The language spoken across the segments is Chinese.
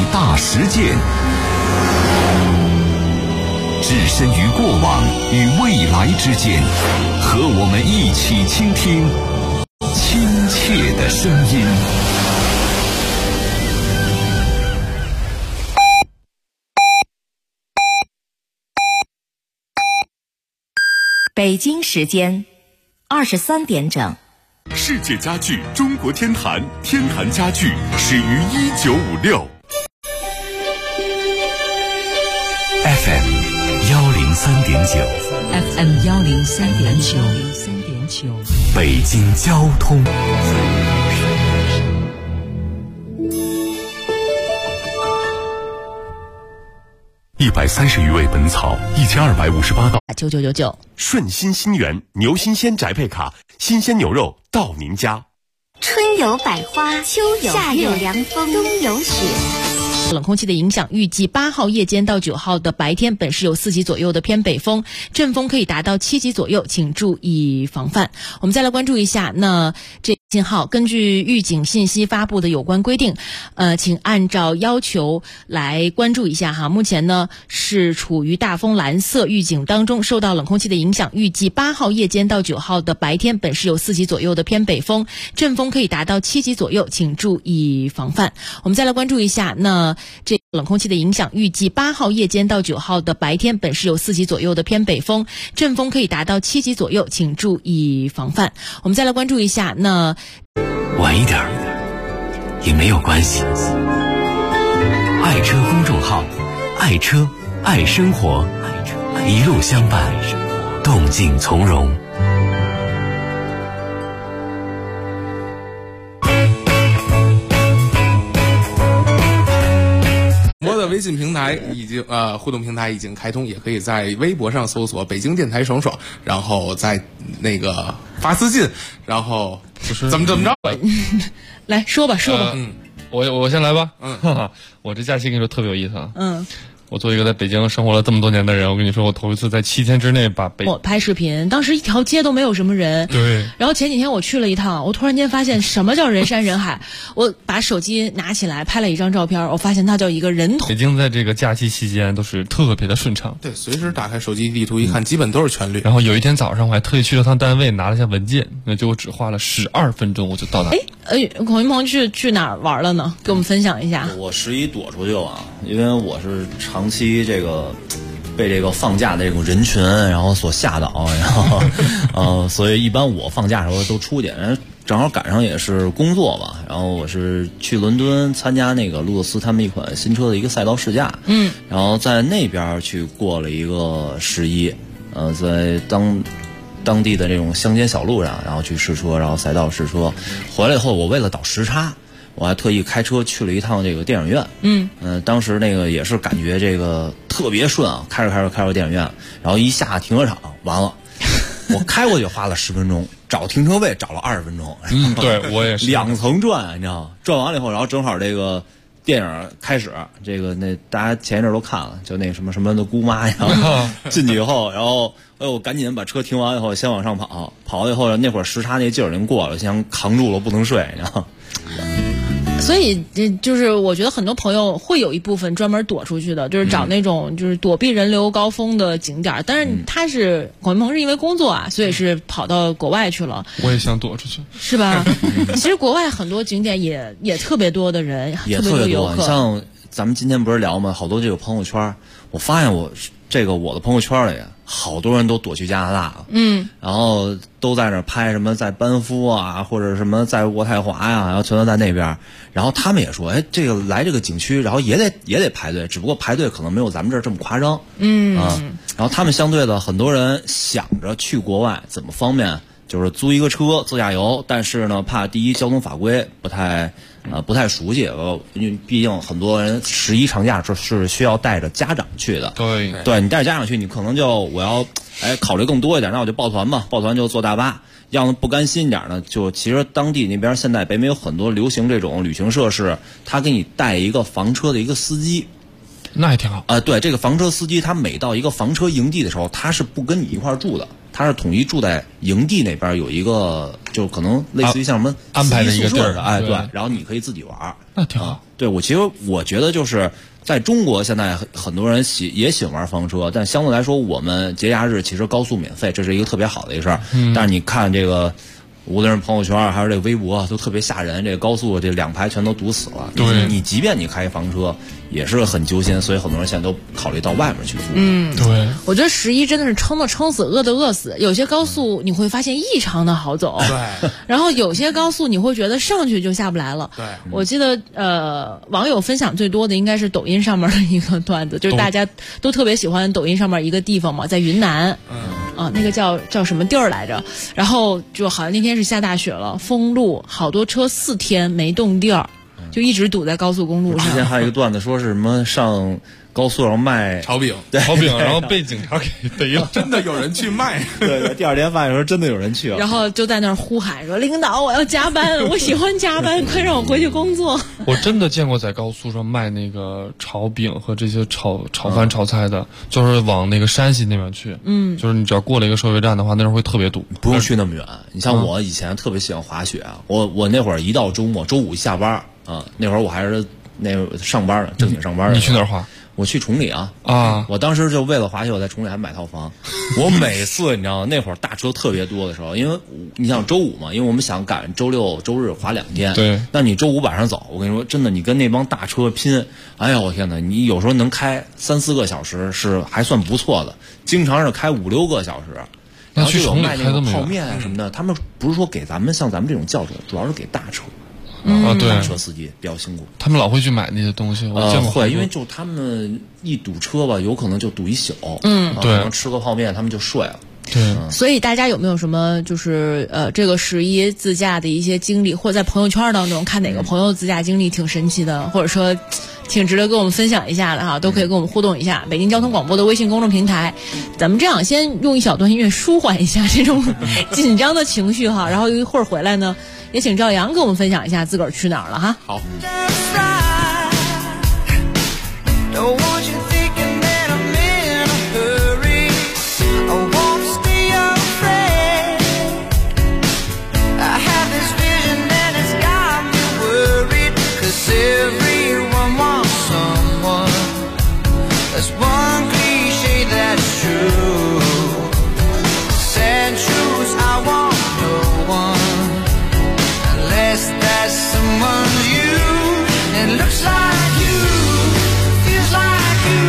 大实践，置身于过往与未来之间，和我们一起倾听亲切的声音。 北京时间23点整。 世界家具中国天坛，天坛家具始于1956。 FM 103.9 FM 103.9 北京交通。130余味本草，1258道。 9999。 顺心新源牛新鲜宅配卡，新鲜牛肉到您家。 春有百花，秋有夏有凉风，冬有雪。 冷空气的影响，预计8号夜间到9号的白天本市有4级左右的偏北风，阵风可以达到7级左右，请注意防范。我们再来关注一下，那这信号根据预警信息发布的有关规定，请按照要求来关注一下哈。目前呢是处于大风蓝色预警当中，受到冷空气的影响，预计8号夜间到9号的白天本市有4级左右的偏北风，阵风可以达到7级左右，请注意防范。我们再来关注一下，那这冷空气的影响，预计8号夜间到9号的白天本市有4级左右的偏北风，阵风可以达到7级左右，请注意防范。我们再来关注一下，那晚一点也没有关系。爱车公众号，爱车爱生活，一路相伴，动静从容。 我的微信平台已经互动平台已经开通，也可以在微博上搜索北京电台爽爽，然后在那个发私信，然后怎么着来说吧。 我先来吧。我这假期跟你说特别有意思啊。我作为一个在北京生活了这么多年的人，我跟你说，我头一次在7天之内把我拍视频，当时一条街都没有什么人。 对。 然后前几天我去了一趟，我突然间发现什么叫人山人海。我把手机拿起来拍了一张照片，我发现它叫一个人头。 北京在这个假期期间都是特别的顺畅。 对，随时打开手机地图一看，基本都是全绿。 然后有一天早上我还特意去了趟单位拿了一下文件，那就只花了12分钟我就到达。 孔云鹏去哪儿玩了呢？给我们分享一下。 我11躲出去了，因为我是长期被这个放假的这种人群然后所吓倒，然后所以一般我放假的时候都出去，正好赶上也是工作吧，然后我是去伦敦参加那个路特斯他们一款新车的一个赛道试驾，然后在那边去过了一个11，在当地的这种乡间小路上，然后去试车，然后赛道试车，回来以后我为了倒时差，我还特意开车去了一趟这个电影院。当时那个也是感觉这个特别顺啊，开着电影院，然后一下停车场，完了，我开过去花了10分钟，找停车位找了20分钟。 对，我也是 2层转，你知道吗？转完了以后，然后正好这个电影开始，这个大家前一阵都看了，就那什么的姑妈呀，进去以后，然后我赶紧把车停完以后，先往上跑了以后，那会儿时差那劲儿已经过了，先扛住了不能睡，你知道吗？ 所以就是我觉得很多朋友会有一部分专门躲出去的，就是找那种就是躲避人流高峰的景点，但是他是孔云鹏是因为工作啊，所以是跑到国外去了。 我也想躲出去， 是吧？其实国外很多景点也特别多的人， 也特别多。你像咱们今天不是聊吗？好多这个朋友圈，我发现我的朋友圈里好多人都躲去加拿大了，然后都在那拍什么在班夫啊，或者什么在渥太华呀，然后全都在那边。然后他们也说，这个来这个景区，然后也得排队，只不过排队可能没有咱们这儿这么夸张，然后他们相对的很多人想着去国外怎么方便，就是租一个车自驾游，但是呢，怕第一交通法规不太熟悉，因为毕竟很多人11长假是需要带着家长去的。对，你带着家长去，你可能我要考虑更多一点，那我就报团吧，报团就坐大巴。要么不甘心一点呢，就其实当地那边现在北美有很多流行这种旅行社是，他给你带一个房车的一个司机。 那也挺好对，这个房车司机他每到一个房车营地的时候，他是不跟你一块儿住的。 他是统一住在营地那边有一个，就可能类似于像什么安排的一个地儿的，哎， 对， 然后你可以自己玩， 那挺好。 对，其实我觉得就是在中国现在很多人也喜欢玩房车，但相对来说我们节假日其实高速免费，这是一个特别好的一个事儿。但是你看这个。无论是朋友圈还是这个微博，都特别吓人。这个高速这2排全都堵死了。 对， 你即便你开房车，也是很揪心。所以很多人现在都考虑到外面去租。 对。 我觉得11真的是撑的撑死，饿的饿死。有些高速你会发现异常的好走， 对。 然后有些高速你会觉得上去就下不来了。 对。 我记得网友分享最多的应该是抖音上面的一个段子，就是大家都特别喜欢抖音上面一个地方嘛，在云南。那个叫什么地儿来着？然后就好像那天是下大雪了，封路，好多车4天没动地儿，就一直堵在高速公路上。 之前还有一个段子说是什么上高速上卖炒饼， 炒饼，然后被警察给逮了， 真的有人去卖。 对，第2天发现说真的有人去了， 然后就在那儿呼喊说：“领导，我要加班，我喜欢加班，快让我回去工作。” 我真的见过在高速上卖那个炒饼和这些炒饭、炒菜的，就是往那个山西那边去。就是你只要过了一个收费站的话，那时候会特别堵， 不用去那么远。你像我以前特别喜欢滑雪，我那会儿一到周末，周5下班那会儿我还是上班呢，正经上班。 你去哪儿滑？ 我去崇礼啊！我当时就为了滑雪，我在崇礼还买套房。我每次你知道那会儿大车特别多的时候，因为你想周5嘛，因为我们想赶周6、周日滑2天。 对。 那你周5晚上走，我跟你说真的，你跟那帮大车拼，哎呀我天哪！你有时候能开3、4个小时是还算不错的，经常是开5、6个小时。然后就有卖那个泡面啊什么的，他们不是说给咱们像咱们这种轿车，主要是给大车。 对， 大车司机比较辛苦， 他们老会去买那些东西。我见过会，因为就他们一堵车吧，有可能就堵一宿。 对， 可能吃个泡面，他们就睡了。 对， 所以大家有没有什么就是这个11自驾的一些经历，或者在朋友圈当中看哪个朋友自驾经历挺神奇的，或者说挺值得跟我们分享一下的哈，都可以跟我们互动一下。北京交通广播的微信公众平台，咱们这样先用一小段音乐舒缓一下这种紧张的情绪哈，然后一会儿回来呢，也请赵阳跟我们分享一下自个儿去哪儿了哈。 好。 Someone you, it looks like you, feels like you.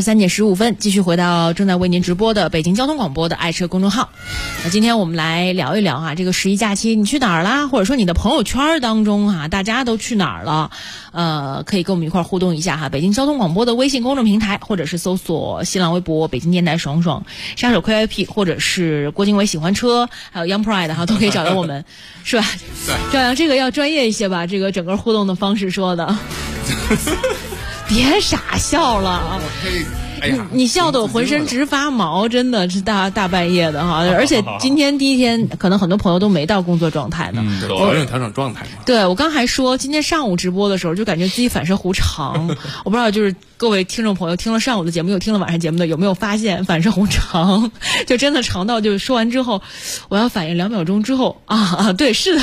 23:15，继续回到正在为您直播的北京交通广播的爱车公众号。那今天我们来聊一聊这个11假期你去哪儿啦？或者说你的朋友圈当中大家都去哪儿了？可以跟我们一块互动一下北京交通广播的微信公众平台，或者是搜索新浪微博北京电台爽爽杀手 KIP， 或者是郭经纬喜欢车，还有 Young Pride 都可以找到我们，是吧？赵阳，这个要专业一些吧？这个整个互动的方式说的。别傻笑了，你笑得我浑身直发毛，真的是大半夜的而且今天第一天，可能很多朋友都没到工作状态呢。 我有调整状态嘛。 对，我刚还说，今天上午直播的时候，就感觉自己反射弧长。我不知道，就是各位听众朋友听了上午的节目，又听了晚上节目的，有没有发现反射弧长？就真的长到，就是说完之后，我要反应2秒钟之后对，是的。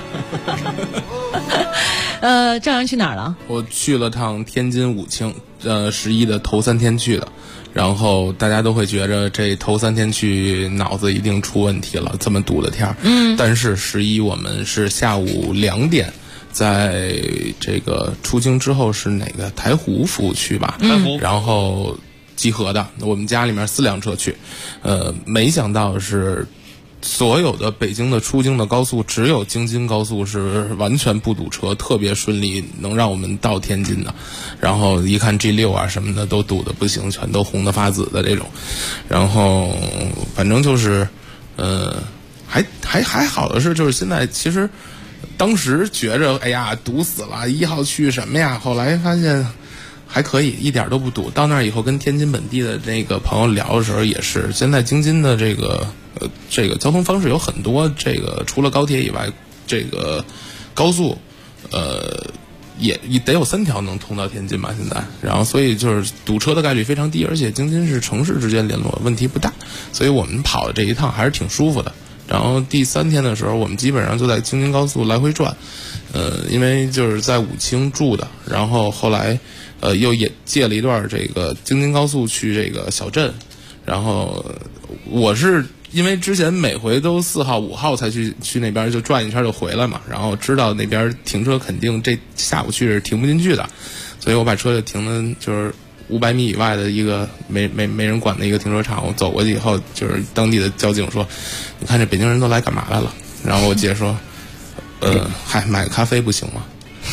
赵阳去哪儿了？ 我去了趟天津武清，11的头3天去的，然后大家都会觉着这头3天去脑子一定出问题了，这么堵的天儿。但是11我们是下午2点，在这个出京之后是哪个台湖服务区吧？台湖，然后集合的，我们家里面4辆车去，没想到是。所有的北京的出京的高速，只有京津高速是完全不堵车，特别顺利，能让我们到天津的。然后一看 G6 什么的都堵得不行，全都红得发紫的这种。然后反正就是，还好的是，就是现在其实当时觉着哎呀堵死了，1号去什么呀？后来发现。还可以，一点都不堵。到那儿以后，跟天津本地的那个朋友聊的时候，也是现在京津的这个交通方式有很多，这个除了高铁以外，这个高速，也得有3条能通到天津吧？现在，然后所以就是堵车的概率非常低，而且京津是城市之间联络，问题不大，所以我们跑的这一趟还是挺舒服的。然后第3天的时候，我们基本上就在京津高速来回转，因为就是在武清住的，然后后来。又也借了一段这个京津高速去这个小镇，然后我是因为之前每回都4号5号才去那边就转一圈就回来嘛，然后知道那边停车肯定这下午去是停不进去的，所以我把车就停的就是500米以外的一个没人管的一个停车场。我走过去以后，就是当地的交警说：“你看这北京人都来干嘛来了？”然后我姐说：“买个咖啡不行吗？”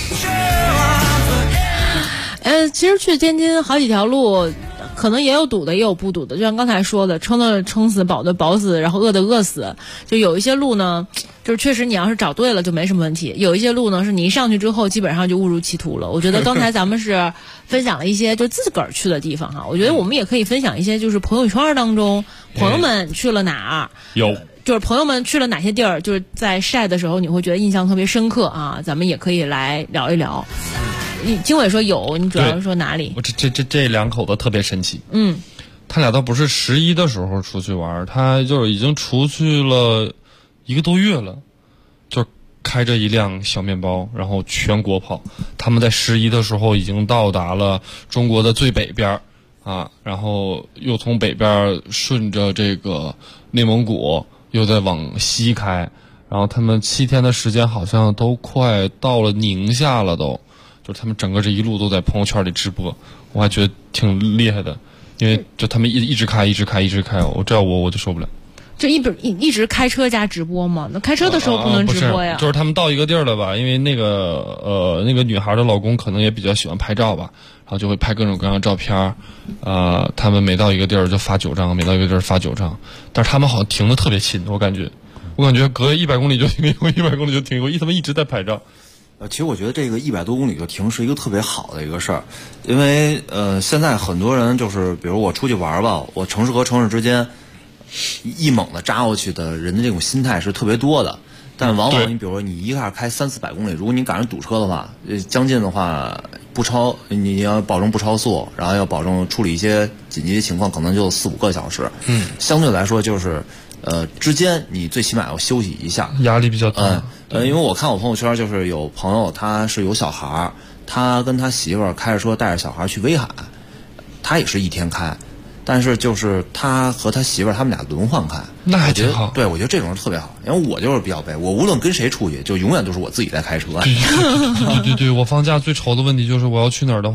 其实去天津好几条路，可能也有堵的，也有不堵的。就像刚才说的，撑的撑死，饱的饱死，然后饿的饿死。就有一些路呢，就是确实你要是找对了就没什么问题。有一些路呢，是你一上去之后基本上就误入歧途了。我觉得刚才咱们是分享了一些就自个儿去的地方我觉得我们也可以分享一些就是朋友圈当中朋友们去了哪儿。 有。 就是朋友们去了哪些地儿，就是在晒的时候你会觉得印象特别深刻咱们也可以来聊一聊。经纬说有，你主要是说哪里？ 我这2口子特别神奇。他俩倒不是11的时候出去玩，他就是已经出去了1个多月了，就开着一辆小面包，然后全国跑。他们在11的时候已经到达了中国的最北边然后又从北边顺着这个内蒙古又在往西开，然后他们7天的时间好像都快到了宁夏了都。就是他们整个这一路都在朋友圈里直播，我还觉得挺厉害的，因为就他们一直开，我这样我就受不了。 就一直开车加直播吗？那开车的时候不能直播呀？ 就是他们到一个地儿了吧，因为那个女孩的老公可能也比较喜欢拍照吧，然后就会拍各种各样的照片他们每到一个地儿就发9张，每到一个地儿发9张，但是他们好像停得特别勤，我感觉隔100公里就停一回，100公里就停一回，他们一直在拍照。 其实我觉得这个100多公里就停是一个特别好的一个事儿，因为现在很多人就是比如我出去玩吧，我城市和城市之间一猛的扎过去的人的这种心态是特别多的，但往往你比如说你一下开300-400公里，如果你赶上堵车的话，将近的话不超，你要保证不超速，然后要保证处理一些紧急的情况，可能就4-5个小时。相对来说就是之间你最起码要休息一下， 压力比较大。 因为我看我朋友圈就是有朋友他是有小孩，他跟他媳妇儿开着车带着小孩去威海，他也是1天开，但是就是他和他媳妇儿他们俩轮换开， 那还挺好。 对，我觉得这种是特别好，因为我就是比较背，我无论跟谁出去，就永远都是我自己在开车。 对，我放假最愁的问题就是我要去哪儿的话，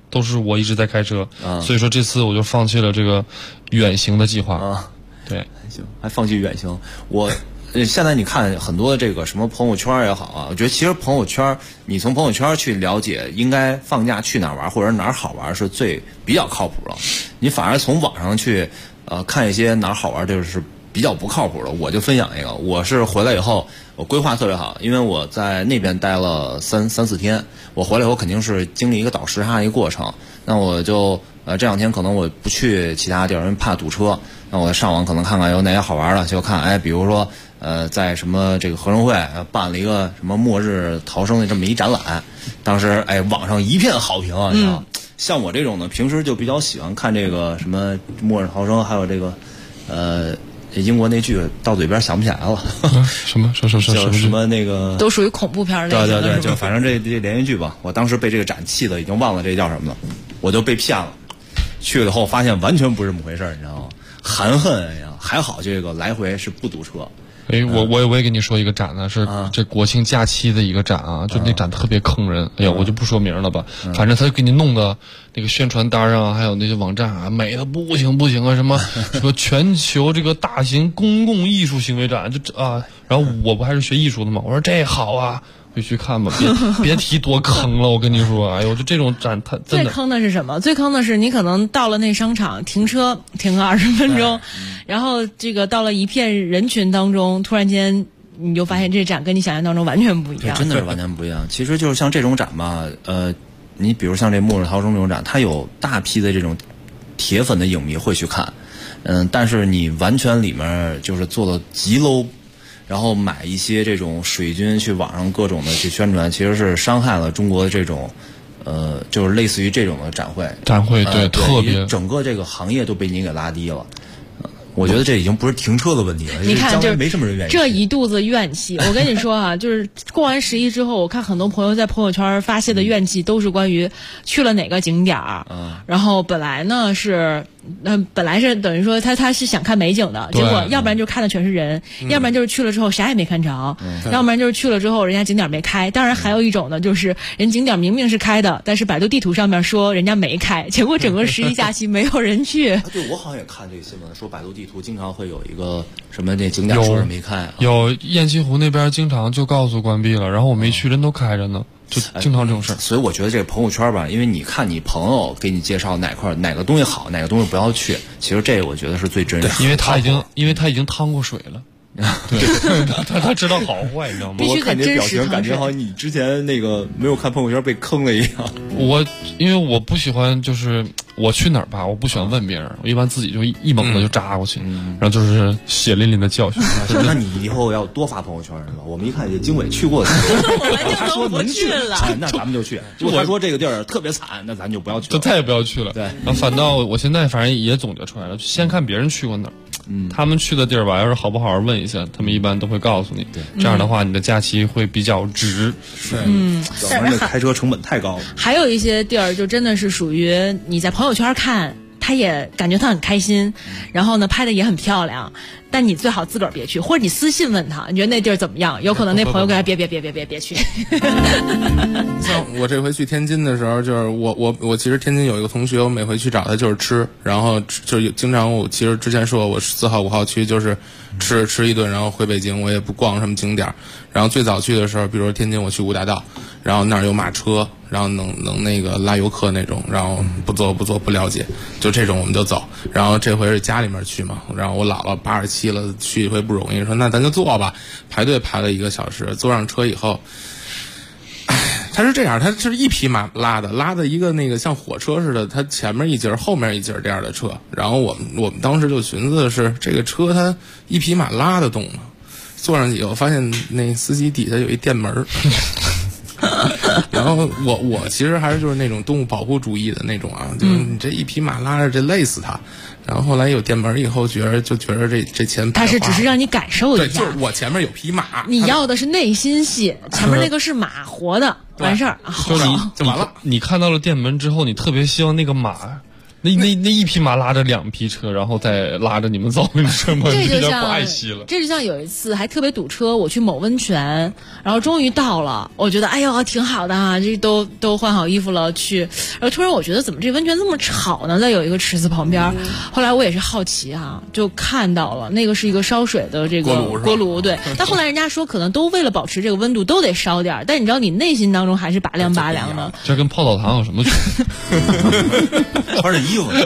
都是我一直在开车，所以说这次我就放弃了这个远行的计划。对， 行，还放弃远行。现在你看很多这个什么朋友圈也好啊，我觉得其实朋友圈，你从朋友圈去了解应该放假去哪儿玩或者哪儿好玩是比较靠谱的。你反而从网上去看一些哪儿好玩，这是比较不靠谱的。我就分享一个，我是回来以后我规划特别好，因为我在那边待了三四天，我回来以后肯定是经历一个倒时差一个过程。那我就这两天可能我不去其他地儿，因为怕堵车。那我上网可能看看有哪些好玩的，就看比如说在什么这个合生汇办了一个什么末日逃生的这么一展览，当时网上一片好评啊，你知道。像我这种呢，平时就比较喜欢看这个什么末日逃生，还有这个英国那剧到嘴边想不起来了， 什么什么那个都属于恐怖片类的。 对，就反正这连续剧吧。我当时被这个展气的已经忘了这叫什么了，我就被骗了。去了以后发现完全不是这么回事，你知道吗？含恨呀，还好这个来回是不堵车。 我也跟你说一个展呢，是这国庆假期的一个展啊，就那展特别坑人。哎呀，我就不说名了吧，反正他就给你弄的那个宣传单上还有那些网站啊，美的不行啊，什么全球这个大型公共艺术行为展，然后我不还是学艺术的嘛，我说这好啊。就去看吧，别提多坑了，我跟你说，哎呦，就这种展，它真的最坑的是什么？最坑的是你可能到了那商场停车停个20分钟，然后这个到了一片人群当中，突然间你就发现这展跟你想象当中完全不一样， 真的是完全不一样。其实就是像这种展吧，你比如像这末日逃生这种展，它有大批的这种铁粉的影迷会去看，但是你完全里面就是做的极 low。然后买一些这种水军去网上各种的去宣传，其实是伤害了中国的这种，就是类似于这种的展会， 对，特别整个这个行业都被你给拉低了。我觉得这已经不是停车的问题了， 你看，就是没什么人愿意。 这一肚子怨气，我跟你说啊，就是过完11之后，我看很多朋友在朋友圈发泄的怨气都是关于去了哪个景点儿，然后本来是等于说他是想看美景的，结果要不然就看的全是人，要不然就是去了之后啥也没看着，要不然就是去了之后人家景点没开。当然还有一种呢，就是人景点明明是开的，但是百度地图上面说人家没开，结果整个11假期没有人去。 对，我好像也看这个新闻，说百度地图经常会有一个什么那景点说是没开， 有雁栖湖那边经常就告诉关闭了，然后我没去，人都开着呢。就经常这种事儿， 所以我觉得这个朋友圈吧，因为你看你朋友给你介绍哪个东西好，哪个东西不要去，其实这个我觉得是最真实， 因为他已经趟过水了。对，他知道好坏，你知道吗？ 我看你的表情，感觉好像你之前那个没有看朋友圈被坑了一样。 因为我不喜欢，就是我去哪儿吧，我不喜欢问别人，我一般自己就一猛子就扎过去，然后就是血淋淋的教训。 那你以后要多发朋友圈是吧？我们一看这经纬去过的，他说能去了，那咱们就去。如果他说这个地儿特别惨，那咱就不要去了， 就再也不要去了。 对， 然后反倒我现在反正也总结出来了，先看别人去过哪儿。他们去的地儿吧，要是好不好好问一下，他们一般都会告诉你。对，这样的话，你的假期会比较值。 是，但是开车成本太高了。 还有一些地儿就真的是属于你在朋友圈看，他也感觉他很开心，然后呢拍的也很漂亮，但你最好自个儿别去，或者你私信问他，你觉得那地儿怎么样？有可能那朋友跟他别去。 像我这回去天津的时候，就是我其实天津有一个同学，我每回去找他就是吃，然后就经常我其实之前说我4号5号去就是吃一顿，然后回北京，我也不逛什么景点。然后最早去的时候，比如说天津我去五大道，然后那儿有马车，然后能那个拉游客那种，然后不坐不了解，就这种我们就走。然后这回是家里面去嘛，然后我姥姥87了，去一回不容易，说那咱就坐吧，排队排了1个小时，坐上车以后，他是这样，他是一匹马拉的一个那个像火车似的，他前面一节后面一节这样的车。然后我们当时就寻思的是这个车他一匹马拉得动吗？坐上去以后发现那司机底下有一电门然后我其实还是就是那种动物保护主义的那种啊，就是你这一匹马拉着这累死他。然后后来有电门以后，觉得这钱他是只是让你感受一下， 就是我前面有匹马， 你要的是内心戏，前面那个是马活的，完事儿就完了。你看到了电门之后，你特别希望那个马那一匹马拉着2匹车，然后再拉着你们走，你说吗？ 这就像不爱惜了。 这就像有一次还特别堵车，我去某温泉，然后终于到了，我觉得哎呦挺好的啊，这都换好衣服了去，然后突然我觉得怎么这温泉这么吵呢？在有一个池子旁边，后来我也是好奇啊，就看到了那个是一个烧水的这个锅炉，对。但后来人家说可能都为了保持这个温度都得烧点，但你知道你内心当中还是拔凉的。 这跟泡澡堂有什么区别？ 穿着衣服。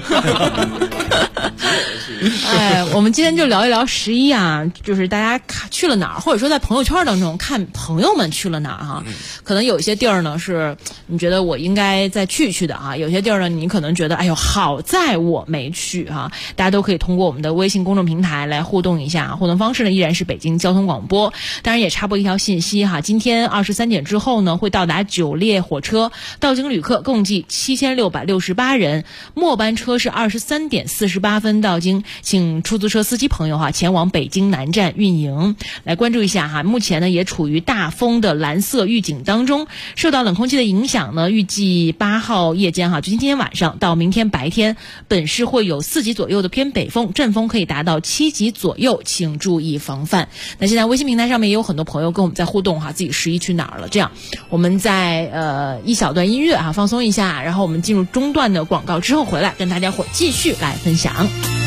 哎，我们今天就聊一聊11啊，就是大家去了哪儿，或者说在朋友圈当中看朋友们去了哪儿哈。可能有一些地儿呢是你觉得我应该再去一去的啊，有些地儿呢你可能觉得哎呦好在我没去哈。大家都可以通过我们的微信公众平台来互动一下，互动方式呢依然是北京交通广播。当然也插播一条信息哈，今天23点之后呢会到达9列火车，到京旅客共计7668人，末班车是23点48分到京，请出租车司机朋友哈前往北京南站运营。来关注一下哈，目前呢也处于大风的蓝色预警当中，受到冷空气的影响呢，预计8号夜间哈，就今天晚上到明天白天，本市会有4级左右的偏北风，阵风可以达到7级左右，请注意防范。那现在微信平台上面也有很多朋友跟我们在互动哈，自己11去哪儿了？这样我们在一小段音乐啊放松一下，然后我们进入中段的广告之后回来跟大家伙继续来分享。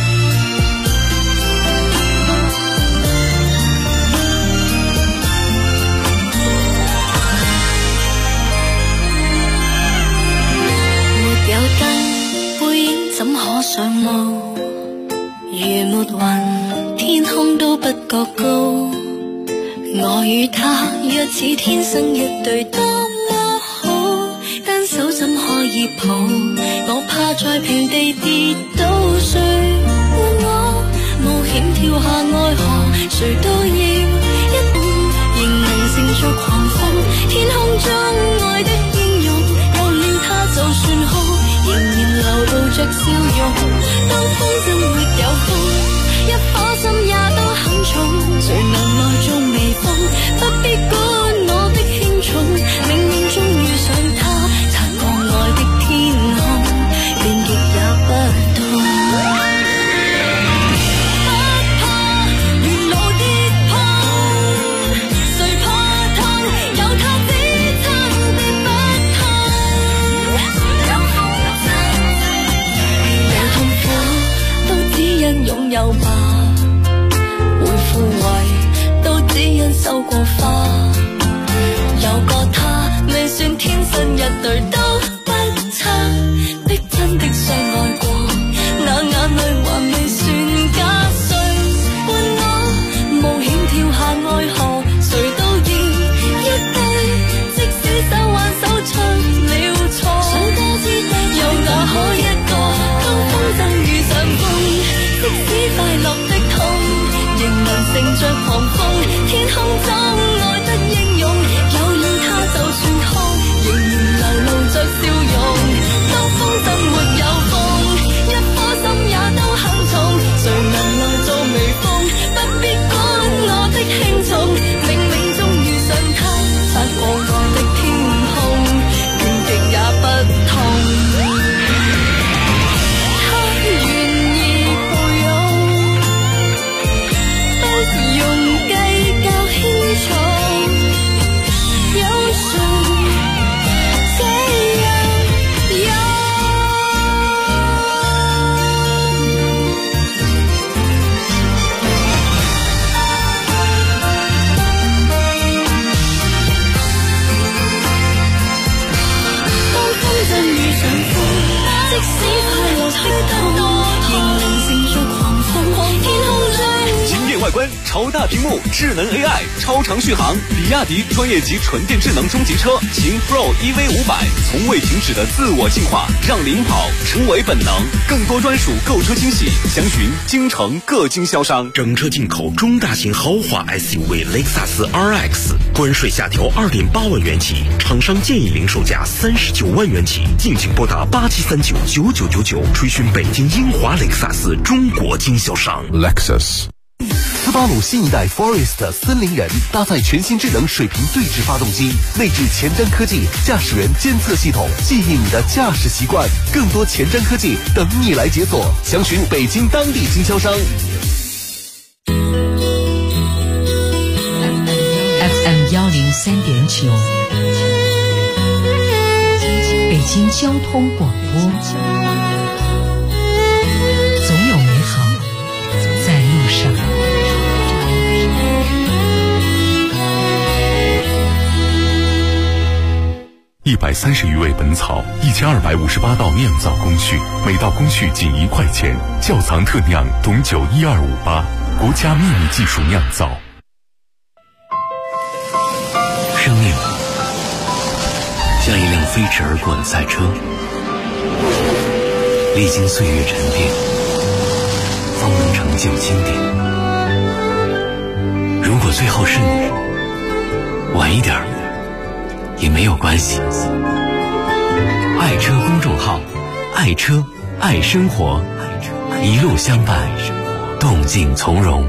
沒有燈，背影怎可上路？如沒雲，天空都不覺高。我與他若似天生一對多麼好，單手怎可以抱？我怕在平地跌倒，誰伴我冒險跳下愛河？誰都要一吻，仍能乘著狂風，天空中愛的英勇，有了他就算好，仍然流露着笑容。當風箏沒有風，一顆心也都很重，誰能耐中微風？不必管我的輕重，冥冥中遇上他，擦過愛的天空，變極也不痛。不怕沿路跌碰，誰怕痛？有他支撐必不痛。有痛苦都只因擁有吧，會枯萎都只因收過花，有個他未算天生一對都不差，的真的相愛過，那眼淚還未算假。誰伴我冒險跳下愛河？誰都要一對，即使手挽手出了錯，又哪可一個？當風箏遇上風，即使快樂的痛，仍能乘着狂風，天空中愛得英勇，有了他就算空，仍然流露着笑容。當風箏沒有風，一顆心也都很重，誰能耐做微風？不必管我的輕重，冥冥中遇上他，擦過愛的天空，倦極也不痛。 惊艳外观，超大屏幕，智能 AI， 超长续航，比亚迪专业级纯电智能中级车秦 Pro EV500，从未停止的自我进化，让领跑成为本能。更多专属购车惊喜，详询京城各经销商。 整车进口中大型豪华 SUV 雷克萨斯 RX， 关税下调2.8万元起，厂商建议零售价39万元起，敬请拨打87399999，垂询北京英华雷克萨斯中国经销商。 Lexus。 巴鲁新一代 Forest 森林人搭载全新智能水平对置发动机，内置前瞻科技驾驶员监测系统，记忆你的驾驶习惯。更多前瞻科技等你来解锁，详询北京当地经销商。 FM 103.9，北京交通广播，总有美好在路上。 130余味本草，1258道酿造工序，每道工序仅1块钱。窖藏特酿董酒12588，国家秘密技术酿造。 生命像一辆飞驰而过的赛车，历经岁月沉淀，方能成就经典。如果最后是你，晚一点也没有关系。爱车公众号，爱车爱生活，一路相伴，动静从容。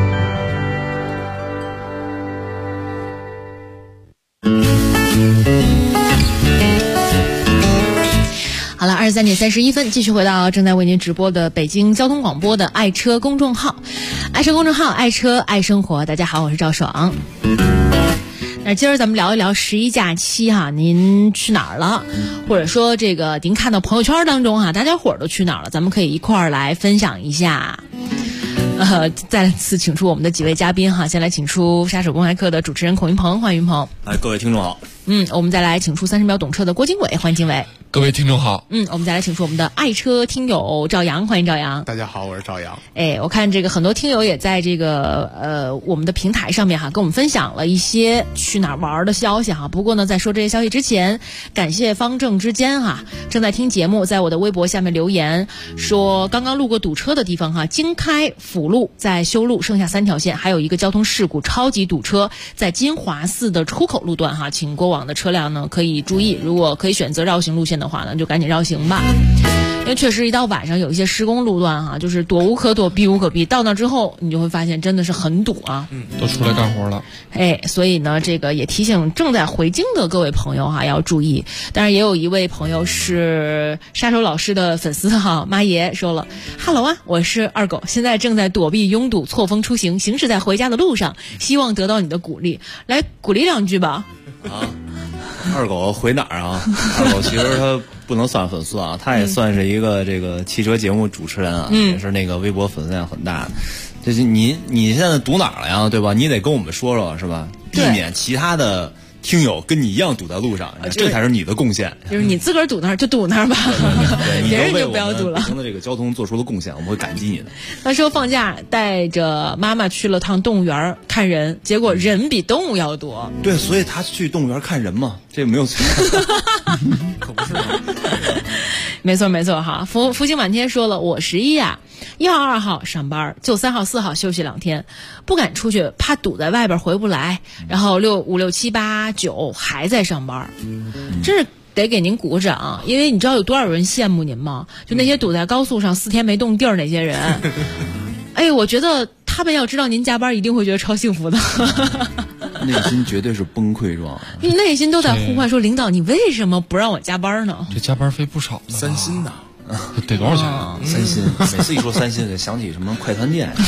好了，23点31分，继续回到正在为您直播的北京交通广播的爱车公众号，爱车公众号，爱车爱生活。大家好，我是赵爽。那今儿咱们聊一聊11假期哈，您去哪儿了？或者说这个您看到朋友圈当中哈，大家伙儿都去哪儿了？咱们可以一块儿来分享一下。再次请出我们的几位嘉宾哈，先来请出杀手公开课的主持人孔云鹏，欢迎云鹏。 各位听众好。 我们再来请出30秒懂车的郭经纬，欢迎经纬。 各位听众好。 我们再来请出我们的爱车听友赵阳，欢迎赵阳。 大家好，我是赵阳。 我看这个很多听友也在这个我们的平台上面哈，跟我们分享了一些去哪儿玩的消息哈。不过呢，在说这些消息之前，感谢方正之间哈，正在听节目，在我的微博下面留言说，刚刚路过堵车的地方哈，京开辅路在修路，剩下3条线，还有一个交通事故，超级堵车，在金华寺的出口路段哈，请过往的车辆呢可以注意，如果可以选择绕行路线的话呢，就赶紧绕行吧。因为确实一到晚上有一些施工路段哈，就是躲无可躲，避无可避，到那之后你就会发现真的是很堵啊。 都出来干活了。 所以呢，这个也提醒正在回京的各位朋友哈，要注意。当然也有一位朋友是杀手老师的粉丝哈，妈爷说了 ，Hello 啊，我是二狗，现在正在躲避拥堵，错峰出行，行驶在回家的路上，希望得到你的鼓励，来鼓励2句吧。 二狗回哪儿啊？二狗其实他不能算粉丝啊，他也算是一个这个汽车节目主持人啊，也是那个微博粉丝量很大的。这是你现在堵哪儿了呀？对吧？你得跟我们说说，是吧？避免其他的听友跟你一样堵在路上，这才是你的贡献。 就是你自个儿堵那儿就堵那儿吧，别人就不要堵了。 北京的这个交通做出了贡献，我们会感激你的。 他说放假带着妈妈去了趟动物园看人，结果人比动物要多。 对，所以他去动物园看人嘛，这个没有错。 可不是吗？ 没错哈。福星满天说了，我11啊，1号2号上班，就3号4号休息2天，不敢出去，怕堵在外边回不来。然后6、5、6、7、8、9还在上班，真是得给您鼓个掌，因为你知道有多少人羡慕您吗？就那些堵在高速上4天没动地儿那些人，我觉得他们要知道您加班，一定会觉得超幸福的。 内心绝对是崩溃状， 内心都在呼唤说：“领导，你为什么不让我加班呢？” 这加班费不少 ，3薪呢， 得多少钱啊 ？3薪，每次一说3薪，想起什么快餐店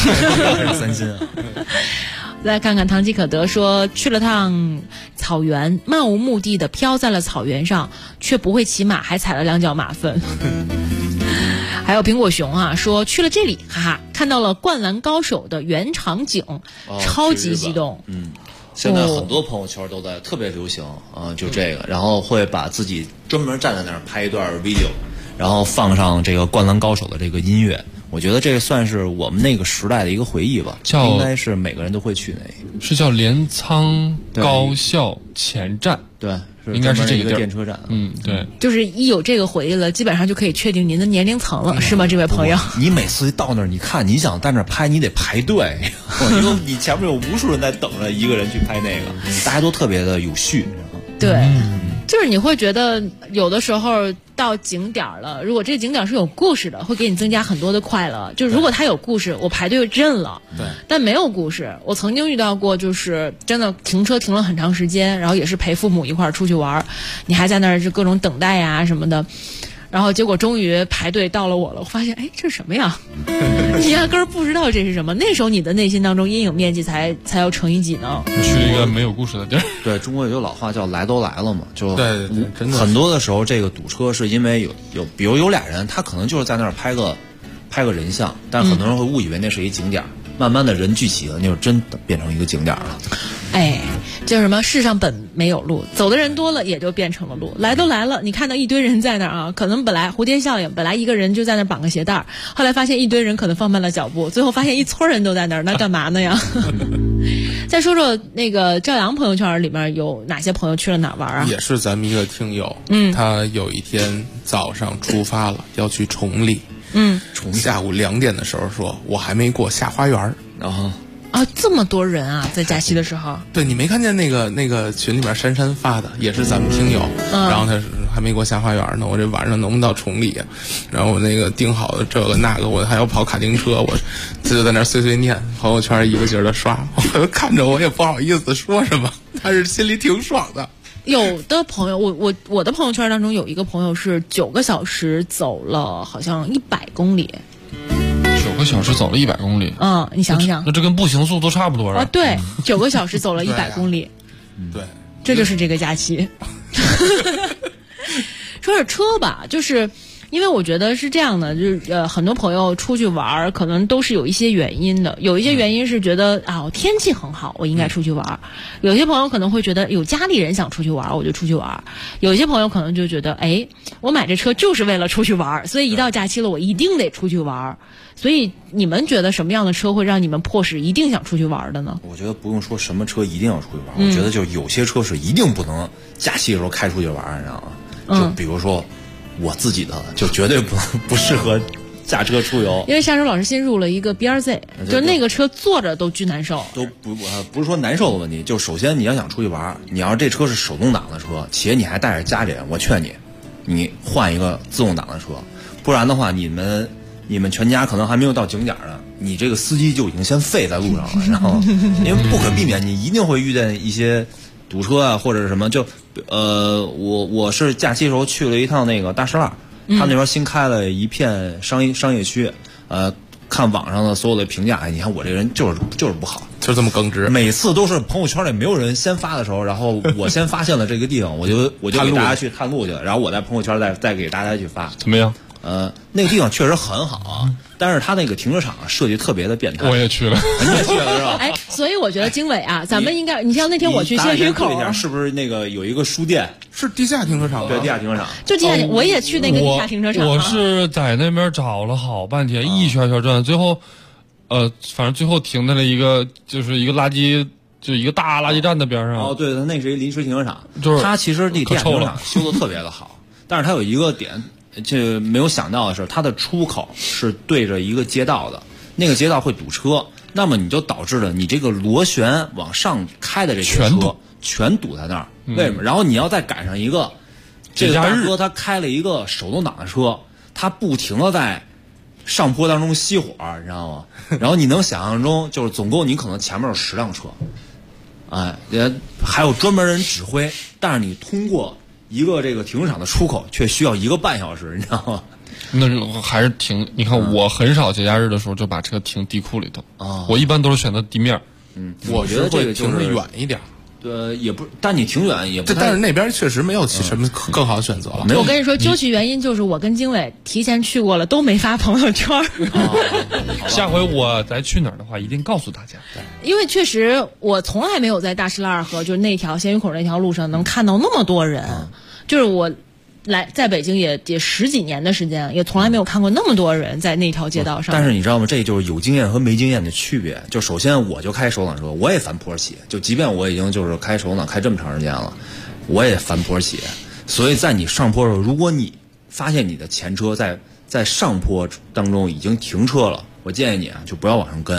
，3薪啊。 再看看唐吉可德说，去了趟草原，漫无目的的飘在了草原上，却不会骑马，还踩了2脚马粪。还有苹果熊啊，说去了这里，哈哈，看到了《灌篮高手》的原场景，超级激动。 现在很多朋友圈都在特别流行就这个，然后会把自己专门站在那儿拍一段 video， 然后放上这个《灌篮高手》的这个音乐。我觉得这个算是我们那个时代的一个回忆吧，应该是每个人都会去那个， 是叫镰仓高校前站， 对， 应该是这个电车站。 对， 就是一有这个回忆了，基本上就可以确定您的年龄层了，是吗，这位朋友？ 你每次到那儿，你看你想在那儿拍，你得排队，因为你前面有无数人在等着一个人去拍那个，大家都特别的有序。 对。就是你会觉得有的时候到景点了，如果这个景点是有故事的，会给你增加很多的快乐。就如果它有故事，我排队认了。 对。 但没有故事，我曾经遇到过，就是真的停车停了很长时间，然后也是陪父母一块儿出去玩，你还在那儿就各种等待呀什么的。然后结果终于排队到了我了，我发现哎，这是什么呀？你压根儿不知道这是什么。那时候你的内心当中阴影面积才要乘以几呢？ 去了一个没有故事的地儿。 对，中国有句老话叫来都来了嘛，就对，真的很多的时候这个堵车是因为比如有俩人，他可能就是在那儿拍个人像，但很多人会误以为那是一景点，慢慢的人聚齐了，那就真的变成一个景点了。 哎，就是什么世上本没有路，走的人多了也就变成了路。来都来了，你看到一堆人在那儿啊，可能本来蝴蝶效应，本来一个人就在那儿绑个鞋带，后来发现一堆人可能放慢了脚步，最后发现一撮人都在那儿，那干嘛呢呀？再说说那个赵阳朋友圈里面有哪些朋友去了哪儿玩啊？ 也是咱们一个听友，他有一天早上出发了，要去崇礼，下午2点的时候说，我还没过下花园，然后。 啊，这么多人啊，在假期的时候。 对，你没看见那个群里面珊珊发的，也是咱们听友，然后他还没给我下花园呢，我这晚上能不能到崇礼啊？然后我那个订好的这个那个，我还要跑卡丁车，我这就在那碎碎念，朋友圈一个劲儿的刷，我看着我也不好意思说什么，但是心里挺爽的。 有的朋友，我的朋友圈当中有一个朋友是9个小时走了，好像100公里。 9个小时走了100公里， 你想想， 那这跟步行速度差不多啊。 对，9个小时走了100公里， 对， 这就是这个假期。说是车吧，就是因为我觉得是这样的，就是很多朋友出去玩可能都是有一些原因的，有一些原因是觉得天气很好，我应该出去玩；有些朋友可能会觉得有家里人想出去玩，我就出去玩；有些朋友可能就觉得，哎，我买这车就是为了出去玩，所以一到假期了，我一定得出去玩。所以你们觉得什么样的车会让你们迫使一定想出去玩的呢？ 我觉得不用说什么车一定要出去玩，我觉得就有些车是一定不能假期的时候开出去玩，你知道吗？就比如说我自己的，就绝对不适合驾车出游。 因为夏周老师新入了一个 BRZ， 就那个车坐着都巨难受。 都不是说难受的问题，就首先你要想出去玩，你要是这车是手动挡的车，且你还带着家里人，我劝你换一个自动挡的车，不然的话你们全家可能还没有到景点呢，你这个司机就已经先废在路上了，然后因为不可避免，你一定会遇见一些堵车啊或者是什么。就我是假期的时候去了一趟那个大石栏，他那边新开了一片商业区，看网上的所有的评价，你看我这人就是不好， 就这么耿直。 每次都是朋友圈里没有人先发的时候，然后我先发现了这个地方，我就给大家去探路去了，然后我在朋友圈再给大家去发。 怎么样？ 那个地方确实很好啊，但是他那个停车场设计特别的变态。 我也去了， 你也去了是吧？ 哎，所以我觉得经纬啊，咱们应该，你像那天我去仙峪口， 是不是那个有一个书店？ 是地下停车场？ 对，地下停车场。 就地下，我也去那个地下停车场。 我是在那边找了好半天，一圈圈转，最后，反正最后停在了一个就是一个垃圾。就一个大垃圾站的边上。 哦，对，那是一临时停车场。 就是它其实地下停车场修的特别的好，但是它有一个点，这没有想到的是，它的出口是对着一个街道的，那个街道会堵车，那么你就导致了你这个螺旋往上开的这些车全堵在那儿。为什么？然后你要再赶上一个，这个大哥他开了一个手动挡的车，他不停的在上坡当中熄火，你知道吗？然后你能想象中，就是总共你可能前面有10辆车。哎，还有专门人指挥，但是你通过一个这个停车场的出口却需要1个半小时，你知道吗？ 那还是停。你看，我很少节假日的时候就把车停地库里头啊，我一般都是选择地面。 我觉得这个停得远一点。 也不，但你挺远也不。 但是那边确实没有什么更好的选择了。 我跟你说，究其原因就是我跟经纬提前去过了，都没发朋友圈。 下回我再去哪儿的话，一定告诉大家。 因为确实我从来没有在大石栏河就是那条仙峪口那条路上能看到那么多人，就是我在北京也10几年的时间，也从来没有看过那么多人在那条街道上。 但是你知道吗？这就是有经验和没经验的区别。就首先我就开手挡车，我也烦坡起，就即便我已经就是开手挡开这么长时间了，我也烦坡起。所以在你上坡的时候，如果你发现你的前车在上坡当中已经停车了，我建议你啊就不要往上跟，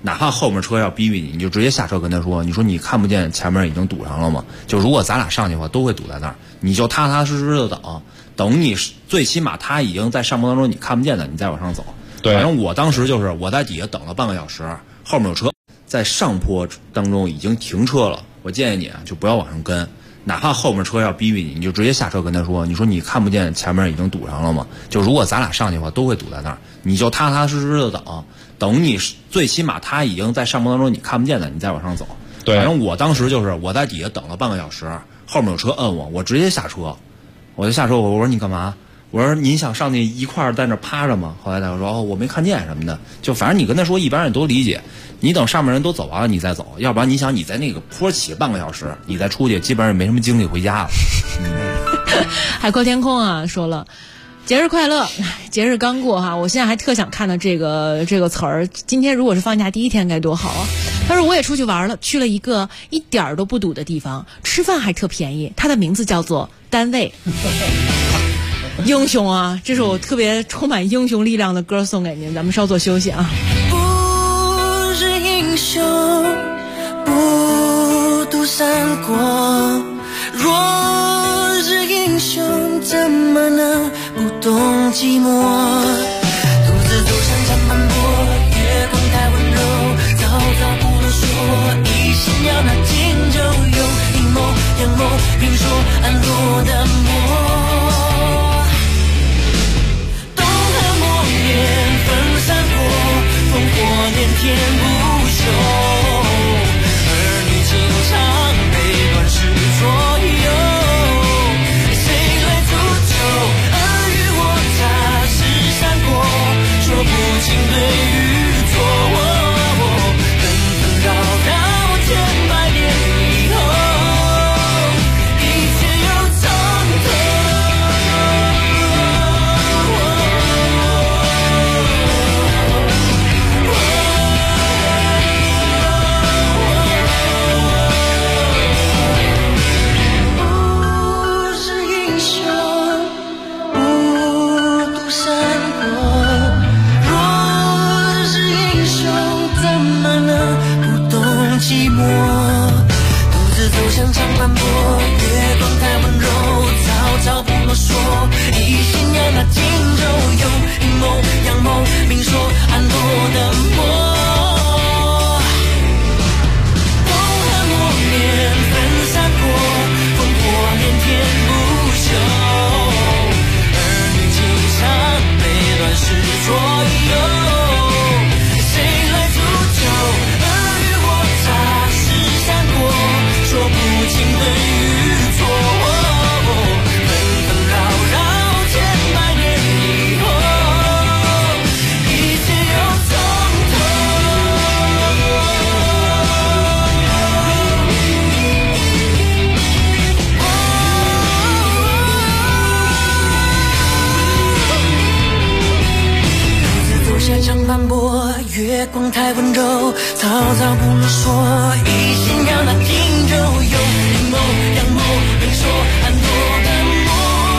哪怕后面车要逼你，你就直接下车跟他说，你说你看不见前面已经堵上了吗？就如果咱俩上去的话，都会堵在那儿，你就踏踏实实的等你最起码他已经在上坡当中你看不见的，你再往上走。 对， 反正我当时就是我在底下等了半个小时，后面有车在上坡当中已经停车了，我建议你就不要往上跟，哪怕后面车要逼你，你就直接下车跟他说，你说你看不见前面已经堵上了吗？就如果咱俩上去的话，都会堵在那儿，你就踏踏实实的等你最起码他已经在上坡当中你看不见的，你再往上走。 对， 反正我当时就是我在底下等了半个小时，后面有车摁我直接下车，我就下车，我说你干嘛？我说您想上去一块儿在那趴着吗？后来他说我没看见什么的，就反正你跟他说，一般人都理解。你等上面人都走完了你再走，要不然你想你在那个坡起半个小时，你再出去基本上没什么精力回家了。 海阔天空啊，说了。节日快乐，节日刚过哈，我现在还特想看到这个词儿。今天如果是放假第一天该多好啊！他说我也出去玩了，去了一个一点儿都不堵的地方，吃饭还特便宜。它的名字叫做单位。英雄啊，这首特别充满英雄力量的歌送给您，咱们稍作休息啊。 不是英雄，不渡三国。若是英雄，怎么能不懂寂寞？独自走向长坂坡，月光太温柔，早早不啰嗦，一心要拿金就用阴谋阳谋评说暗落的魔。东汉末年分三国，烽火连天不休，儿女情长被乱世左右。谁来煮酒？尔虞我诈是三国，说不清对与错，纷纷扰扰千百年以后，一切又从头。寂寞，独自走向长坂坡，月光太温柔，早早不啰嗦，一心要拿金就用阴谋阳谋明说暗落的魔。东汉末年分三国，烽火连天不休，儿女情长被乱世左右。说不清对与错，纷纷扰扰千百年以后，一切又从头。独自走下长坂坡，月光太温柔，早早不啰嗦，一心要拿金就用阴谋阳谋明说暗落的魔。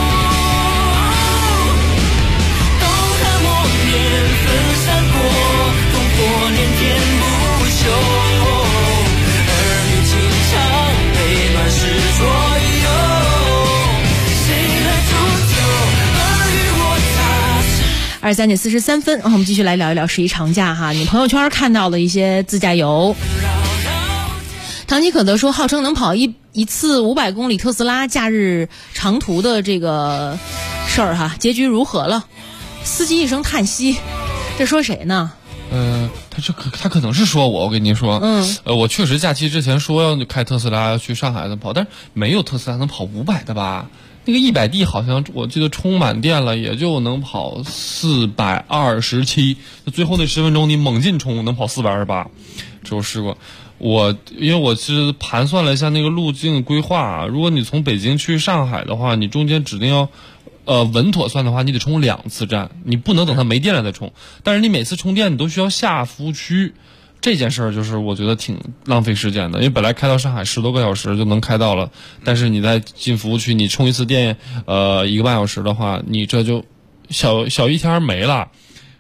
东汉末年分三国，烽火连天不休，儿女情长被乱世左右。谁来煮酒？尔虞我诈。 23:43，我们继续来聊一聊十一长假哈。你朋友圈看到的一些自驾游。唐吉可德说，号称能跑一次500公里特斯拉假日长途的这个事儿哈，结局如何了？司机一声叹息，这说谁呢？ 他可能是说我跟您说，我确实假期之前说要开特斯拉要去上海的跑，但是没有特斯拉能跑500的吧？那个100D 好像我记得充满电了也就能跑427，最后那10分钟你猛进充能跑428，这我试过。因为我是盘算了一下那个路径规划，如果你从北京去上海的话，你中间指定要稳妥算的话，你得充2次站，你不能等它没电了再充。但是你每次充电你都需要下服务区，这件事儿就是我觉得挺浪费时间的，因为本来开到上海10多个小时就能开到了，但是你在进服务区你充一次电1个半小时的话，你这就小一天没了。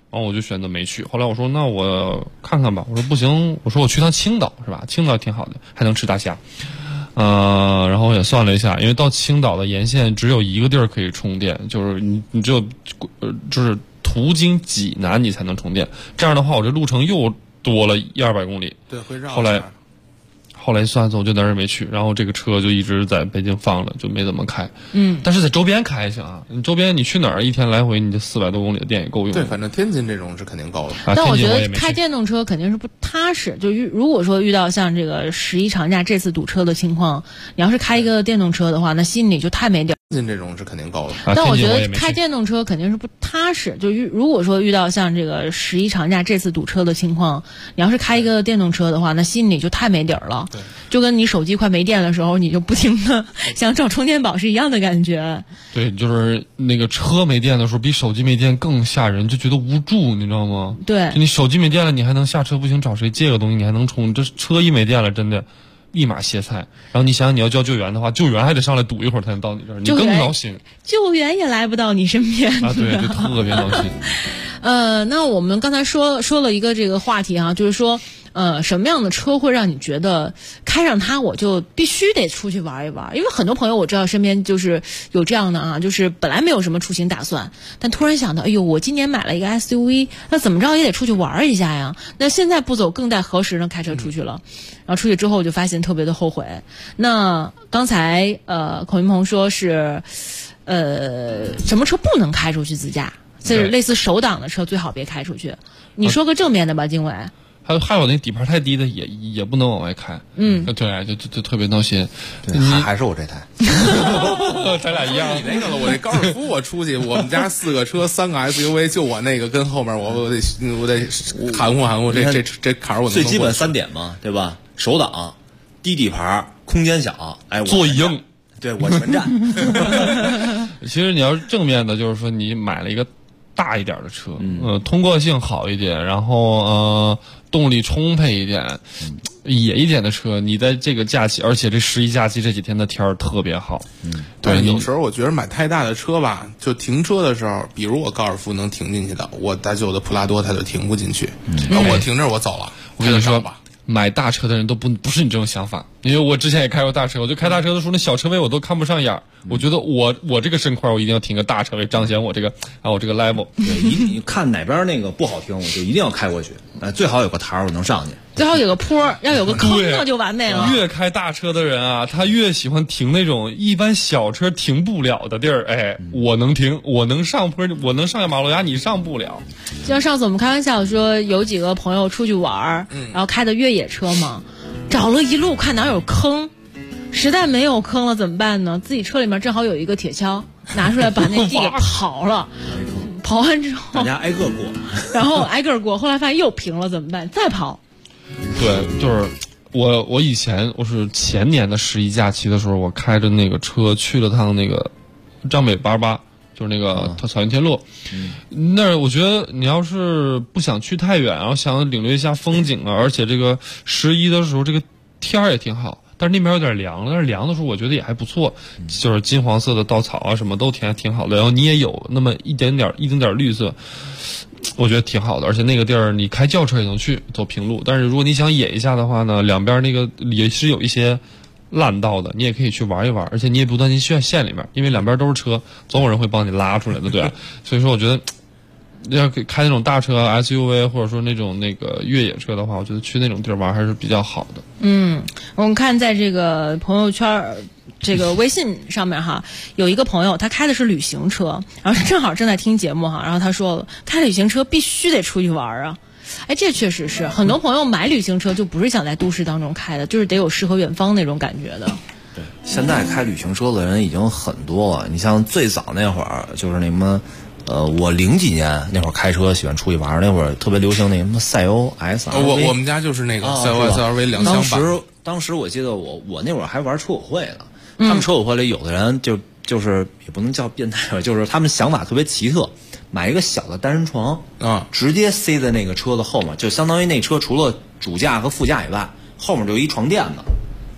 然后我就选择没去。后来我说那我看看吧，我说不行，我说我去趟青岛是吧？青岛挺好的，还能吃大虾。然后我也算了一下，因为到青岛的沿线只有一个地儿可以充电，就是你只有就是途经济南你才能充电。这样的话，我这路程又多了100-200公里。 对，会绕。 后来算算，我就在那儿没去，然后这个车就一直在北京放着，就没怎么开。但是在周边开还行啊，你周边你去哪儿一天来回你这400多公里的电也够用。 对，反正天津这种是肯定够的。 但我觉得开电动车肯定是不踏实。就如果说遇到像这个11长假这次堵车的情况，你要是开一个电动车的话，那心里就太没底儿。 天津这种是肯定够的。 但我觉得开电动车肯定是不踏实。就如果说遇到像这个11长假这次堵车的情况，你要是开一个电动车的话，那心里就太没底儿了。 对， 就跟你手机快没电的时候，你就不停的想找充电宝是一样的感觉。 对，就是那个车没电的时候，比手机没电更吓人，就觉得无助，你知道吗？ 对， 就你手机没电了，你还能下车不行找谁借个东西，你还能充。这车一没电了，真的立马歇菜。然后你想你要叫救援的话，救援还得上来堵一会儿才能到你这儿，你更闹心。 救援也来不到你身边啊，对，就特别闹心。 那我们刚才说了一个这个话题哈，就是说什么样的车会让你觉得开上它我就必须得出去玩一玩？因为很多朋友我知道身边就是有这样的啊，就是本来没有什么出行打算，但突然想到，哎呦，我今年买了一个 SUV， 那怎么着也得出去玩一下呀。那现在不走更待何时呢？开车出去了，然后出去之后就发现特别的后悔。那刚才孔云鹏说是什么车不能开出去自驾？就是类似手挡的车最好别开出去。你说个正面的吧，经纬。 还有那底盘太低的也不能往外开。对，就特别闹心。 还是我这台。 咱俩一样。 你那个了，我这高尔夫我出去，我们家4个车3个 SUV， 就我那个跟后面我得含糊这坎儿我能。 最基本3点嘛，对吧？手挡、低底盘、空间小， 座椅硬。 对，我全占。 其实你要是正面的，就是说你买了一个大一点的车，通过性好一点，然后动力充沛一点，野一点的车，你在这个假期，而且这11假期这几天的天儿特别好。 对，有时候我觉得买太大的车吧，就停车的时候，比如我高尔夫能停进去的，我大舅的普拉多它就停不进去，我停这儿我走了。 我跟你说吧。买大车的人都不是你这种想法，因为我之前也开过大车，我就开大车的时候，那小车位我都看不上眼。我觉得我这个身块，我一定要停个大车位，彰显我这个我这个 level。 对，你看哪边那个不好停，我就一定要开过去。最好有个台儿我能上去， 最好有个坡，要有个坑，那就完美了。 越开大车的人啊，他越喜欢停那种一般小车停不了的地儿。我能停，我能上坡，我能上马路牙，你上不了。 就像上次我们开玩笑说，有几个朋友出去玩，然后开的越野车嘛，找了一路看哪有坑，实在没有坑了怎么办呢？自己车里面正好有一个铁锹，拿出来把那地给刨了。刨完之后， 大家挨个过， 然后挨个过，后来发现又平了，怎么办？再刨。 对，就是我以前我是前年的11假期的时候，我开着那个车去了趟那个张北88，就是那个草原天路。那儿我觉得你要是不想去太远，然后想领略一下风景啊，而且这个11的时候这个天儿也挺好。但是那边有点凉了，但是凉的时候我觉得也还不错，就是金黄色的稻草啊，什么都挺好的。然后你也有那么一丁点绿色，我觉得挺好的。而且那个地儿你开轿车也能去，走平路。但是如果你想野一下的话呢，两边那个也是有一些烂道的，你也可以去玩一玩。而且你也不担心线里面，因为两边都是车，总有人会帮你拉出来的，对吧？所以说我觉得。要开那种大车 SUV 或者说那种那个越野车的话，我觉得去那种地儿玩还是比较好的。 我们看在这个朋友圈这个微信上面哈，有一个朋友他开的是旅行车，然后正好正在听节目哈，然后他说了，开旅行车必须得出去玩啊。这确实是很多朋友买旅行车就不是想在都市当中开的，就是得有诗和远方那种感觉的。 对，现在开旅行车的人已经很多了。你像最早那会儿就是那什么。我00几年那会儿开车喜欢出去玩，那会儿特别流行那什么赛欧 SRV。 我们家就是那个赛欧 SRV 两厢版。 当时我记得我那会儿还玩车友会呢，他们车友会里有的人就是也不能叫变态吧，就是他们想法特别奇特，买一个小的单人床直接塞在那个车的后面，就相当于那车除了主驾和副驾以外，后面就一床垫子。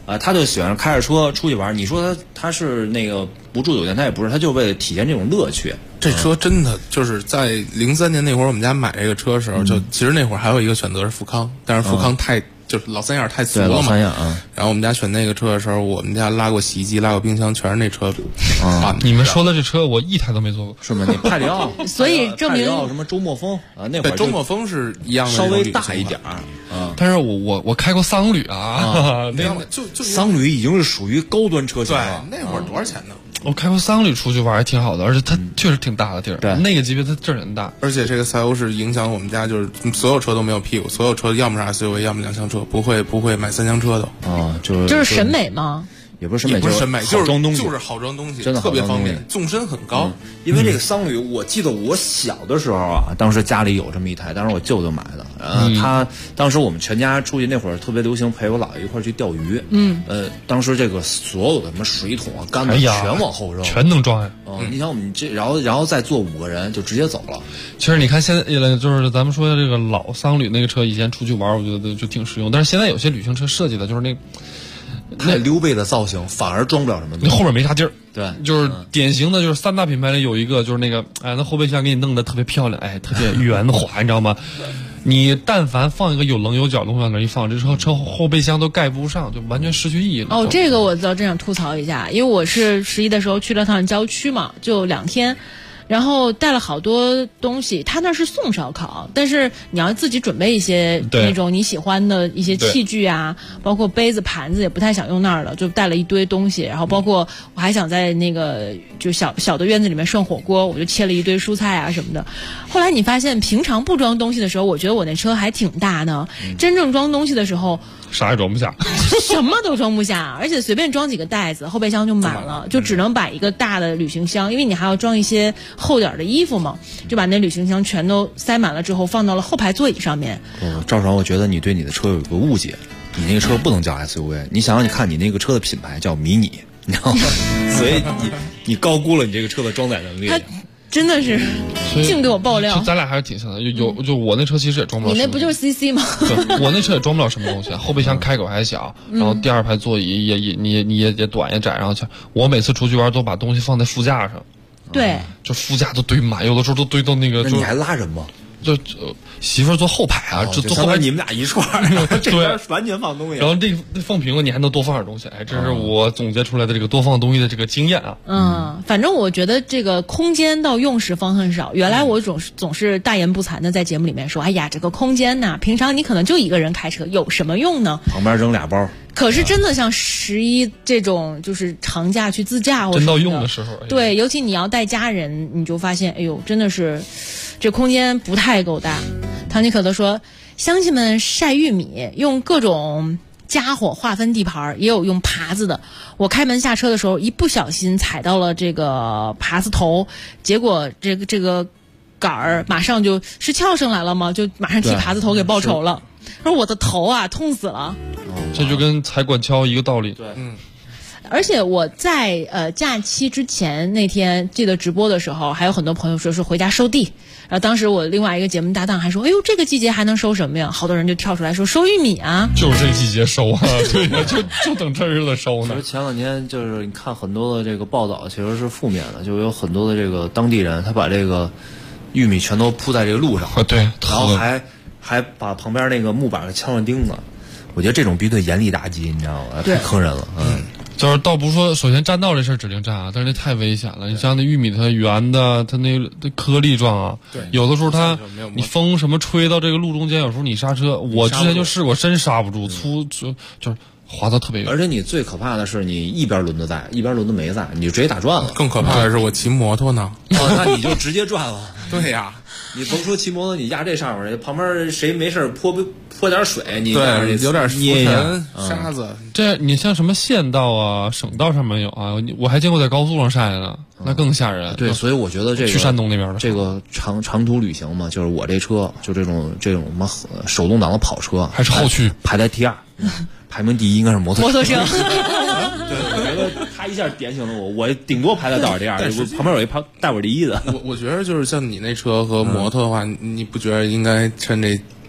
他就喜欢开着车出去玩。你说他是那个不住酒店，他也不是，他就为了体验这种乐趣。 这车真的就是在03年那会儿，我们家买这个车的时候，就其实那会儿还有一个选择是富康，但是富康就是老三样太俗了嘛。 老三样然后我们家选那个车的时候，我们家拉过洗衣机、拉过冰箱，全是那车。 你们说的这车，我一台都没坐过， 是吗？你派里奥， 所以证明什么周末风那会儿周末风是一样的， 稍微大一点但是我开过桑旅啊， 那就桑旅已经是属于高端车型了。 对，那会儿多少钱呢？ 我开过桑旅出去玩还挺好的，而且它确实挺大的地儿。 对， 那个级别它劲儿很大。 而且这个赛欧是影响我们家，就是所有车都没有屁股，所有车要么是 SUV， 要么两厢车，不会买三厢车的。 就是审美吗？ 也不是审美， 不是审美， 好装东西， 就是好装东西， 真的特别方便，纵深很高。 因为这个桑旅，我记得我小的时候啊，当时家里有这么一台，当时我舅舅买的。他当时我们全家出去那会儿特别流行陪我姥爷一块去钓鱼。当时这个所有的什么水桶啊、竿子全往后扔， 全能装呀。 你想我们这，然后再坐5个人就直接走了。 其实你看现在就是咱们说的这个老桑旅那个车，以前出去玩我觉得就挺实用，但是现在有些旅行车设计的就是太溜背的造型，反而装不了什么东西。 那后面没啥劲儿。 对， 就是典型的，就是3大品牌里有一个，就是那个，那后备箱给你弄得特别漂亮，特别圆滑，你知道吗？你但凡放一个有棱有角的东西往那一放，这车后备箱都盖不上，就完全失去意义了。 这个我倒真想吐槽一下，因为我是11的时候去了趟郊区嘛，就2天。然后带了好多东西，他那是送烧烤，但是你要自己准备一些那种你喜欢的一些器具啊，包括杯子盘子也不太想用那儿了，就带了一堆东西。然后包括我还想在那个就小的院子里面涮火锅，我就切了一堆蔬菜啊什么的。后来你发现平常不装东西的时候，我觉得我那车还挺大的，真正装东西的时候啥也装不下， 什么都装不下，而且随便装几个袋子，后备箱就满了，就只能摆一个大的旅行箱，因为你还要装一些厚点的衣服嘛，就把那旅行箱全都塞满了之后，放到了后排座椅上面。 赵爽，我觉得你对你的车有一个误解，你那个车不能叫 SUV， 你想想，你看你那个车的品牌叫迷你，你知道吗？所以你高估了你这个车的装载能力。 真的是净给我爆料， 咱俩还是挺像的。就我那车其实也装不了。 你那不就是 CC 吗？ 对，我那车也装不了什么东西，后备箱开口还小，然后第2排座椅也短也窄，然后我每次出去玩都把东西放在副驾上。 对， 就副驾都堆满，有的时候都堆到那个。 那你还拉人吗？ 就媳妇儿坐后排啊，就坐后排你们俩一串儿，这边完全放东西。 然后这放平了，你还能多放点东西。这是我总结出来的这个多放东西的这个经验啊。 反正我觉得这个空间到用时方恨少。原来我总是大言不惭的在节目里面说，哎呀，这个空间呐，平常你可能就一个人开车，有什么用呢？ 旁边扔2包。 可是真的像11这种就是长假去自驾或者真到用的时候， 对，尤其你要带家人，你就发现，哎呦，真的是这空间不太够大。唐吉可德说，乡亲们晒玉米用各种家伙划分地盘，也有用耙子的。我开门下车的时候，一不小心踩到了这个耙子头，结果这个杆儿马上就是撬上来了嘛，就马上替耙子头给报仇了。说我的头啊，痛死了。 这就跟踩管锹一个道理。 对， 而且我在假期之前那天记得直播的时候，还有很多朋友说是回家收地。然后当时我另外一个节目搭档还说，哎呦，这个季节还能收什么呀？好多人就跳出来说收玉米啊。 就是这季节收啊，对呀，就等这日子收呢。 其实前2天就是你看很多的这个报道其实是负面的，就有很多的这个当地人他把这个玉米全都铺在这个路上， 对， 然后还把旁边那个木板给敲上钉子。我觉得这种必须得严厉打击，你知道吗？太坑人了。 就是倒不是说首先占道这事儿指定占啊，但是那太危险了。你像那玉米它圆的，它那颗粒状啊，有的时候你风什么吹到这个路中间，有时候你刹车，我之前就试过，真刹不住，就是滑到特别远。 而且你最可怕的是你一边轮子在，一边轮子没在，你就直接打转了。 更可怕的是我骑摩托呢， 那你就直接转了。 对呀， 你甭说骑摩托，你压这上面，旁边谁没事泼点水，你对有点捏一下沙子。 这你像什么县道啊、省道上面有啊，我还见过在高速上晒的，那更吓人。 对，所以我觉得这个去山东那边的这个长途旅行嘛，就是我这车就这种什么手动挡的跑车， 还是后驱排在第2。排名第1应该是摩托车。 对， 我觉得他一下点醒了我顶多排在倒数第2，旁边有一带我第1的。 我觉得就是像你那车和摩托的话，你不觉得应该趁这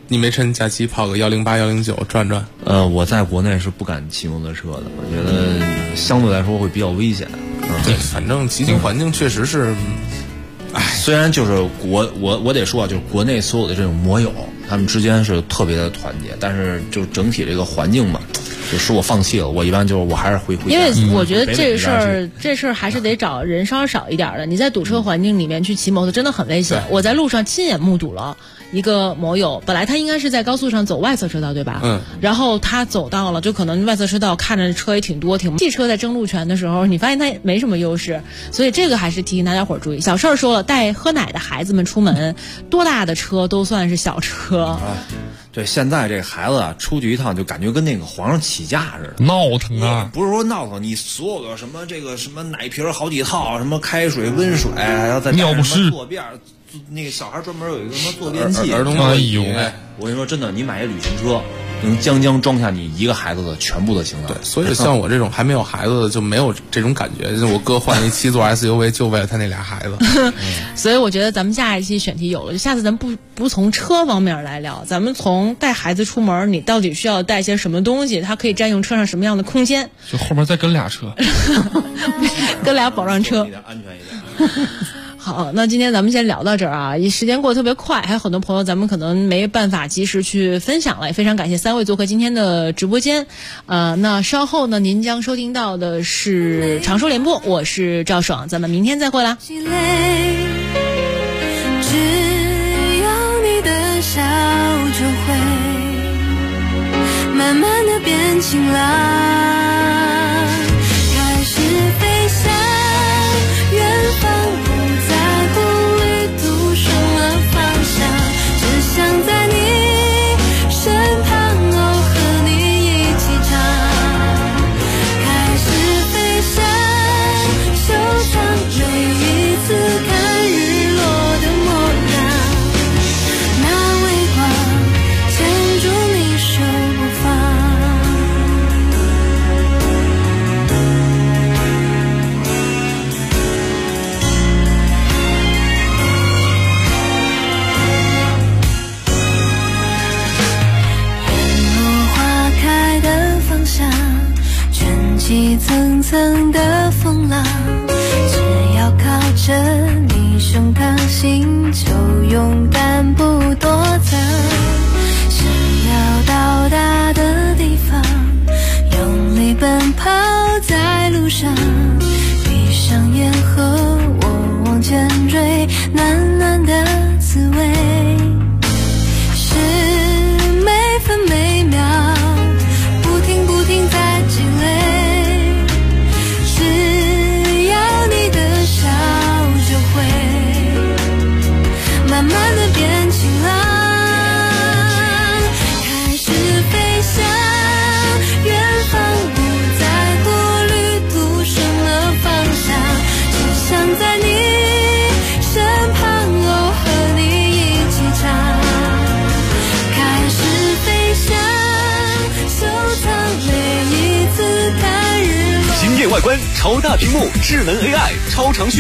你没趁假期跑个108、109转转？ 我在国内是不敢骑摩托车的，我觉得相对来说会比较危险。 对，反正骑行环境确实是， 虽然就是我得说啊，就是国内所有的这种摩友，他们之间是特别的团结，但是就整体这个环境嘛，就使我放弃了。我一般就是我还是回家， 因为我觉得这事儿还是得找人稍少一点的。你在堵车环境里面去骑摩托真的很危险。我在路上亲眼目睹了一个摩友，本来他应该是在高速上走外侧车道，对吧？然后他走到了，就可能外侧车道看着车也挺多，汽车在争路权的时候，你发现他没什么优势，所以这个还是提醒大家伙儿注意。小事儿说了，带喝奶的孩子们出门，多大的车都算是小车。 对，现在这个孩子啊，出去一趟就感觉跟那个皇上起驾似的， 闹腾啊！ 不是说闹腾，你所有的什么这个什么奶瓶好几套，什么开水、温水，还要再尿不湿坐便，那个小孩专门有一个什么坐便器， 儿童座椅。 我跟你说，真的，你买一旅行车，能将装下你一个孩子的全部的行囊。 对，所以像我这种还没有孩子的就没有这种感觉。就我哥换一7座 SUV 就为了他那俩孩子。 所以我觉得咱们下一期选题有了，就下次咱不从车方面来聊，咱们从带孩子出门，你到底需要带些什么东西，它可以占用车上什么样的空间？ 就后面再跟俩车， 跟俩保障车， 安全一点。 好，那今天咱们先聊到这儿啊，时间过得特别快，还有很多朋友咱们可能没办法及时去分享了，也非常感谢3位做客今天的直播间。那稍后呢，您将收听到的是长说联播，我是赵爽，咱们明天再会啦。 只要你的笑就会慢慢的变晴朗，开始飞向远方。想在你身旁，和你一起唱，开始飞翔，收藏每一次看日落的模样，那微光牵住你手不放。一层层的风浪，只要靠着你胸膛，心就勇敢不躲藏。想要到达的地方，用力奔跑在路上，闭上眼和我往前追，暖暖的滋味，是每分每秒不停在积累。慢慢的变晴朗，开始飞向远方，不在乎旅途顺了方向，只想在你身旁，和你一起唱，开始飞翔，收藏每一次看日落。 惊艳外观，超大屏幕，智能 AI， 超长续